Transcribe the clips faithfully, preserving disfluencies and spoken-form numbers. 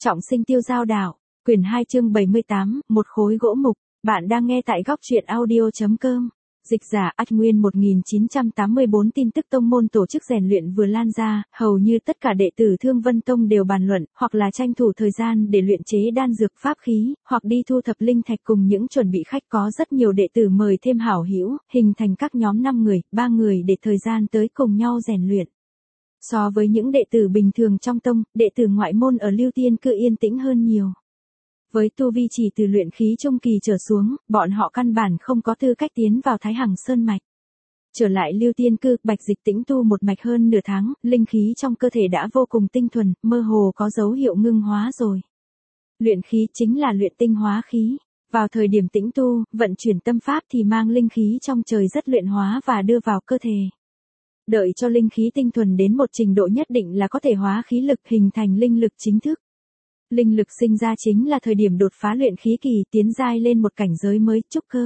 Trọng sinh tiêu giao đảo, quyển hai chương bảy mươi tám, một khối gỗ mục, bạn đang nghe tại góc truyện audio.com. Dịch giả Ách Nguyên một nghìn chín trăm tám mươi tư tin tức tông môn tổ chức rèn luyện vừa lan ra, hầu như tất cả đệ tử Thương Vân Tông đều bàn luận, hoặc là tranh thủ thời gian để luyện chế đan dược pháp khí, hoặc đi thu thập linh thạch cùng những chuẩn bị khách. Có rất nhiều đệ tử mời thêm hảo hữu, hình thành các nhóm năm người, ba người để thời gian tới cùng nhau rèn luyện. So với những đệ tử bình thường trong tông, đệ tử ngoại môn ở Lưu Tiên Cư yên tĩnh hơn nhiều. Với tu vi chỉ từ luyện khí trung kỳ trở xuống, bọn họ căn bản không có tư cách tiến vào Thái Hằng Sơn mạch. Trở lại Lưu Tiên Cư, Bạch Dịch tĩnh tu một mạch hơn nửa tháng, linh khí trong cơ thể đã vô cùng tinh thuần, mơ hồ có dấu hiệu ngưng hóa rồi. Luyện khí chính là luyện tinh hóa khí. Vào thời điểm tĩnh tu, vận chuyển tâm pháp thì mang linh khí trong trời rất luyện hóa và đưa vào cơ thể. Đợi cho linh khí tinh thuần đến một trình độ nhất định là có thể hóa khí lực hình thành linh lực chính thức. Linh lực sinh ra chính là thời điểm đột phá luyện khí kỳ, tiến giai lên một cảnh giới mới, trúc cơ.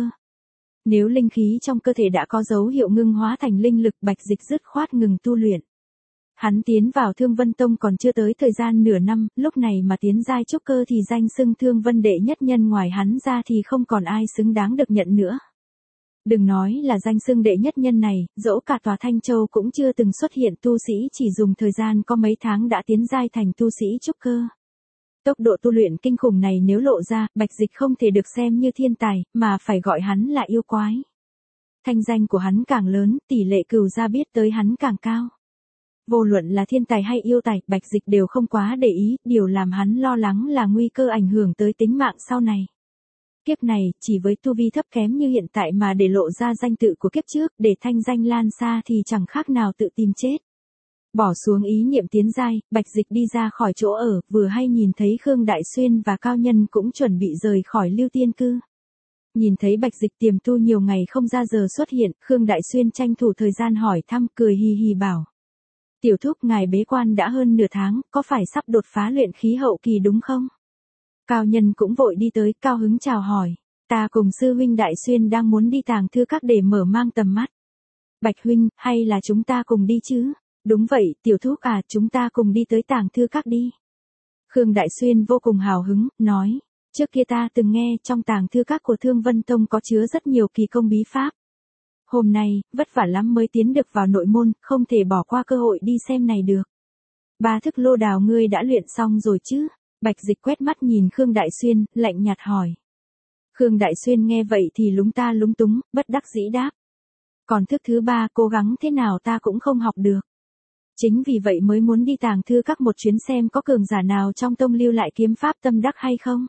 Nếu linh khí trong cơ thể đã có dấu hiệu ngưng hóa thành linh lực, Bạch Dịch dứt khoát ngừng tu luyện. Hắn tiến vào Thương Vân Tông còn chưa tới thời gian nửa năm, lúc này mà tiến giai trúc cơ thì danh xưng Thương Vân đệ nhất nhân ngoài hắn ra thì không còn ai xứng đáng được nhận nữa. Đừng nói là danh xưng đệ nhất nhân này, dẫu cả tòa Thanh Châu cũng chưa từng xuất hiện tu sĩ chỉ dùng thời gian có mấy tháng đã tiến giai thành tu sĩ trúc cơ. Tốc độ tu luyện kinh khủng này nếu lộ ra, Bạch Dịch không thể được xem như thiên tài, mà phải gọi hắn là yêu quái. Thanh danh của hắn càng lớn, tỷ lệ cừu gia biết tới hắn càng cao. Vô luận là thiên tài hay yêu tài, Bạch Dịch đều không quá để ý, điều làm hắn lo lắng là nguy cơ ảnh hưởng tới tính mạng sau này. Kiếp này, chỉ với tu vi thấp kém như hiện tại mà để lộ ra danh tự của kiếp trước, để thanh danh lan xa thì chẳng khác nào tự tìm chết. Bỏ xuống ý niệm tiến giai, Bạch Dịch đi ra khỏi chỗ ở, vừa hay nhìn thấy Khương Đại Xuyên và Cao Nhân cũng chuẩn bị rời khỏi Lưu Tiên Cư. Nhìn thấy Bạch Dịch tiềm tu nhiều ngày không ra giờ xuất hiện, Khương Đại Xuyên tranh thủ thời gian hỏi thăm, cười hì hì bảo. Tiểu thúc, ngài bế quan đã hơn nửa tháng, có phải sắp đột phá luyện khí hậu kỳ đúng không? Cao Nhân cũng vội đi tới, cao hứng chào hỏi. Ta cùng sư huynh Đại Xuyên đang muốn đi Tàng Thư Các để mở mang tầm mắt. Bạch huynh, hay là chúng ta cùng đi chứ? Đúng vậy, tiểu thúc à, chúng ta cùng đi tới Tàng Thư Các đi. Khương Đại Xuyên vô cùng hào hứng, nói. Trước kia ta từng nghe trong Tàng Thư Các của Thương Vân Tông có chứa rất nhiều kỳ công bí pháp. Hôm nay, vất vả lắm mới tiến được vào nội môn, không thể bỏ qua cơ hội đi xem này được. Ba thức lô đào ngươi đã luyện xong rồi chứ? Bạch Dịch quét mắt nhìn Khương Đại Xuyên, lạnh nhạt hỏi. Khương Đại Xuyên nghe vậy thì lúng ta lúng túng, bất đắc dĩ đáp. Còn thức thứ ba cố gắng thế nào ta cũng không học được. Chính vì vậy mới muốn đi Tàng Thư Các một chuyến xem có cường giả nào trong tông lưu lại kiếm pháp tâm đắc hay không.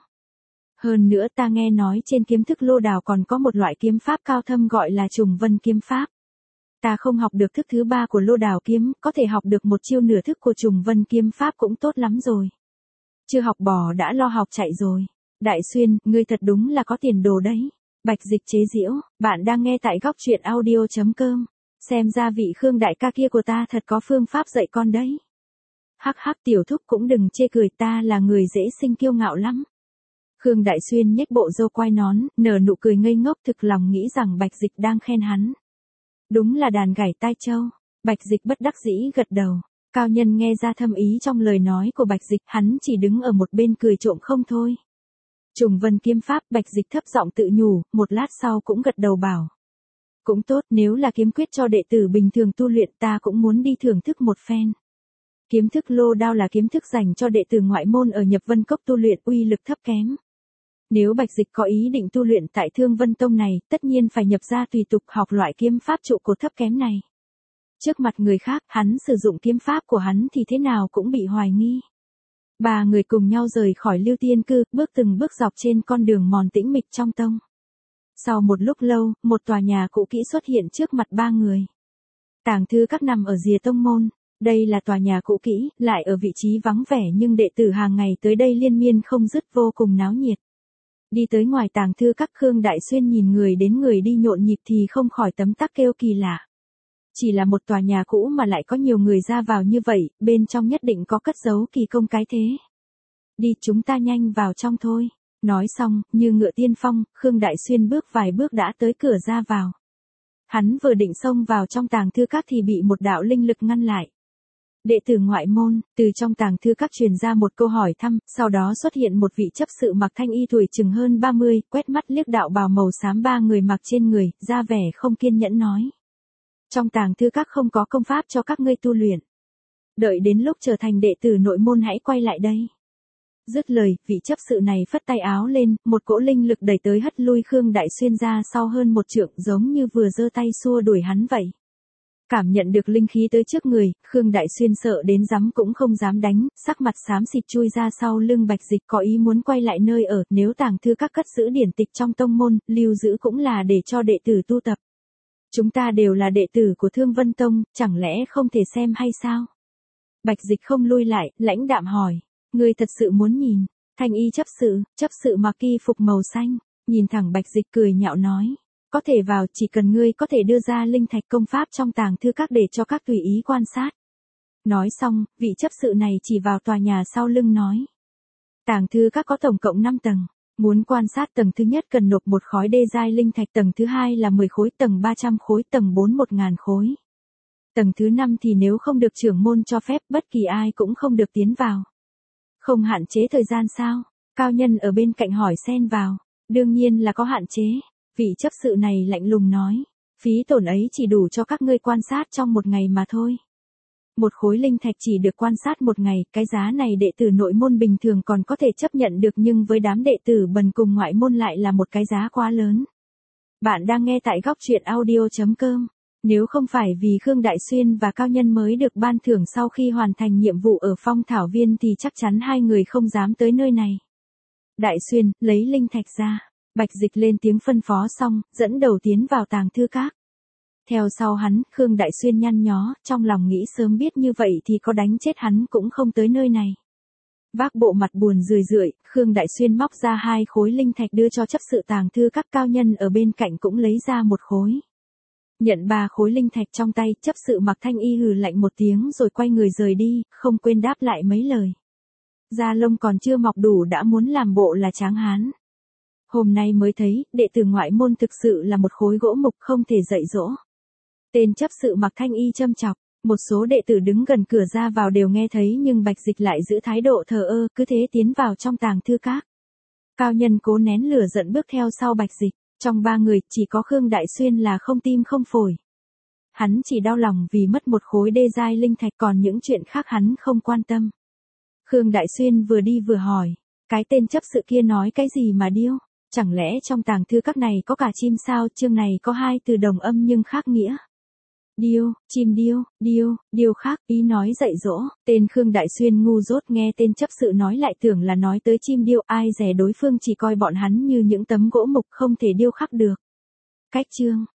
Hơn nữa ta nghe nói trên kiếm thức lô đào còn có một loại kiếm pháp cao thâm gọi là Trùng Vân kiếm pháp. Ta không học được thức thứ ba của lô đào kiếm, có thể học được một chiêu nửa thức của Trùng Vân kiếm pháp cũng tốt lắm rồi. Chưa học bò đã lo học chạy rồi. Đại Xuyên, ngươi thật đúng là có tiền đồ đấy. Bạch Dịch chế giễu, bạn đang nghe tại góc truyện audio.com. Xem ra vị Khương đại ca kia của ta thật có phương pháp dạy con đấy. Hắc hắc, tiểu thúc cũng đừng chê cười, ta là người dễ sinh kiêu ngạo lắm. Khương Đại Xuyên nhếch bộ râu quai nón, nở nụ cười ngây ngốc, thực lòng nghĩ rằng Bạch Dịch đang khen hắn. Đúng là đàn gảy tai châu. Bạch Dịch bất đắc dĩ gật đầu. Cao Nhân nghe ra thâm ý trong lời nói của Bạch Dịch, hắn chỉ đứng ở một bên cười trộm không thôi. Trùng Vân kiếm pháp, Bạch Dịch thấp giọng tự nhủ, một lát sau cũng gật đầu bảo. Cũng tốt, nếu là kiếm quyết cho đệ tử bình thường tu luyện ta cũng muốn đi thưởng thức một phen. Kiếm thức lô đao là kiếm thức dành cho đệ tử ngoại môn ở Nhập Vân Cốc tu luyện, uy lực thấp kém. Nếu Bạch Dịch có ý định tu luyện tại Thương Vân Tông này, tất nhiên phải nhập ra tùy tục học loại kiếm pháp trụ cột thấp kém này. Trước mặt người khác, hắn sử dụng kiếm pháp của hắn thì thế nào cũng bị hoài nghi. Ba người cùng nhau rời khỏi Lưu Tiên Cư, bước từng bước dọc trên con đường mòn tĩnh mịch trong tông. Sau một lúc lâu, một tòa nhà cũ kỹ xuất hiện trước mặt ba người. Tàng Thư Các nằm ở rìa tông môn. Đây là tòa nhà cũ kỹ, lại ở vị trí vắng vẻ nhưng đệ tử hàng ngày tới đây liên miên không dứt, vô cùng náo nhiệt. Đi tới ngoài Tàng Thư Các, Khương Đại Xuyên nhìn người đến người đi nhộn nhịp thì không khỏi tấm tắc kêu kỳ lạ. Chỉ là một tòa nhà cũ mà lại có nhiều người ra vào như vậy, bên trong nhất định có cất giấu kỳ công cái thế. Đi, chúng ta nhanh vào trong thôi. Nói xong, như ngựa tiên phong, Khương Đại Xuyên bước vài bước đã tới cửa ra vào. Hắn vừa định xông vào trong Tàng Thư Các thì bị một đạo linh lực ngăn lại. Đệ tử ngoại môn, từ trong tàng thư các truyền ra một câu hỏi thăm, sau đó xuất hiện một vị chấp sự mặc thanh y tuổi chừng hơn ba mươi, quét mắt liếc đạo bào màu xám ba người mặc trên người, ra vẻ không kiên nhẫn nói. Trong tàng thư các không có công pháp cho các ngươi tu luyện. Đợi đến lúc trở thành đệ tử nội môn hãy quay lại đây. Dứt lời, vị chấp sự này phất tay áo lên, một cỗ linh lực đẩy tới hất lui Khương Đại Xuyên ra sau hơn một trượng, giống như vừa giơ tay xua đuổi hắn vậy. Cảm nhận được linh khí tới trước người, Khương Đại Xuyên sợ đến dám cũng không dám đánh, sắc mặt xám xịt chui ra sau lưng Bạch Dịch, có ý muốn quay lại nơi ở, nếu tàng thư các cất giữ điển tịch trong tông môn, lưu giữ cũng là để cho đệ tử tu tập. Chúng ta đều là đệ tử của Thương Vân Tông, chẳng lẽ không thể xem hay sao? Bạch Dịch không lui lại, lãnh đạm hỏi, ngươi thật sự muốn nhìn? Thanh y chấp sự, chấp sự mặc y phục màu xanh, nhìn thẳng Bạch Dịch cười nhạo nói. Có thể vào, chỉ cần ngươi có thể đưa ra linh thạch công pháp trong tàng thư các để cho các tùy ý quan sát. Nói xong, vị chấp sự này chỉ vào tòa nhà sau lưng nói. Tàng thư các có tổng cộng năm tầng. Muốn quan sát tầng thứ nhất cần nộp một khối đê giai linh thạch, tầng thứ hai là mười khối, tầng ba trăm khối, tầng bốn một nghìn khối. Tầng thứ năm thì nếu không được trưởng môn cho phép, bất kỳ ai cũng không được tiến vào. Không hạn chế thời gian sao? Cao nhân ở bên cạnh hỏi xen vào. Đương nhiên là có hạn chế. Vị chấp sự này lạnh lùng nói, phí tổn ấy chỉ đủ cho các ngươi quan sát trong một ngày mà thôi. Một khối linh thạch chỉ được quan sát một ngày, cái giá này đệ tử nội môn bình thường còn có thể chấp nhận được, nhưng với đám đệ tử bần cùng ngoại môn lại là một cái giá quá lớn. Bạn đang nghe tại góc truyện audio chấm com. Nếu không phải vì Khương Đại Xuyên và Cao Nhân mới được ban thưởng sau khi hoàn thành nhiệm vụ ở Phong Thảo Viên thì chắc chắn hai người không dám tới nơi này. Đại Xuyên, lấy linh thạch ra. Bạch Dịch lên tiếng phân phó xong, dẫn đầu tiến vào tàng thư các. Theo sau hắn, Khương Đại Xuyên nhăn nhó, trong lòng nghĩ sớm biết như vậy thì có đánh chết hắn cũng không tới nơi này. Vác bộ mặt buồn rười rượi, Khương Đại Xuyên móc ra hai khối linh thạch đưa cho chấp sự tàng thư các. Cao nhân ở bên cạnh cũng lấy ra một khối. Nhận ba khối linh thạch trong tay, chấp sự mặc thanh y hừ lạnh một tiếng rồi quay người rời đi, không quên đáp lại mấy lời. Da lông còn chưa mọc đủ đã muốn làm bộ là tráng hán. Hôm nay mới thấy, đệ tử ngoại môn thực sự là một khối gỗ mục không thể dạy dỗ. Tên chấp sự mặc thanh y châm chọc, một số đệ tử đứng gần cửa ra vào đều nghe thấy nhưng Bạch Dịch lại giữ thái độ thờ ơ, cứ thế tiến vào trong tàng thư các. Cao nhân cố nén lửa giận bước theo sau Bạch Dịch, trong ba người chỉ có Khương Đại Xuyên là không tim không phổi. Hắn chỉ đau lòng vì mất một khối đê giai linh thạch, còn những chuyện khác hắn không quan tâm. Khương Đại Xuyên vừa đi vừa hỏi, cái tên chấp sự kia nói cái gì mà điêu? Chẳng lẽ trong tàng thư các này có cả chim sao? Chương này có hai từ đồng âm nhưng khác nghĩa. Điêu, chim điêu, điêu, điêu khác, ý nói dạy dỗ. Tên Khương Đại Xuyên ngu dốt nghe tên chấp sự nói lại tưởng là nói tới chim điêu, ai dè đối phương chỉ coi bọn hắn như những tấm gỗ mục không thể điêu khắc được. Cách chương,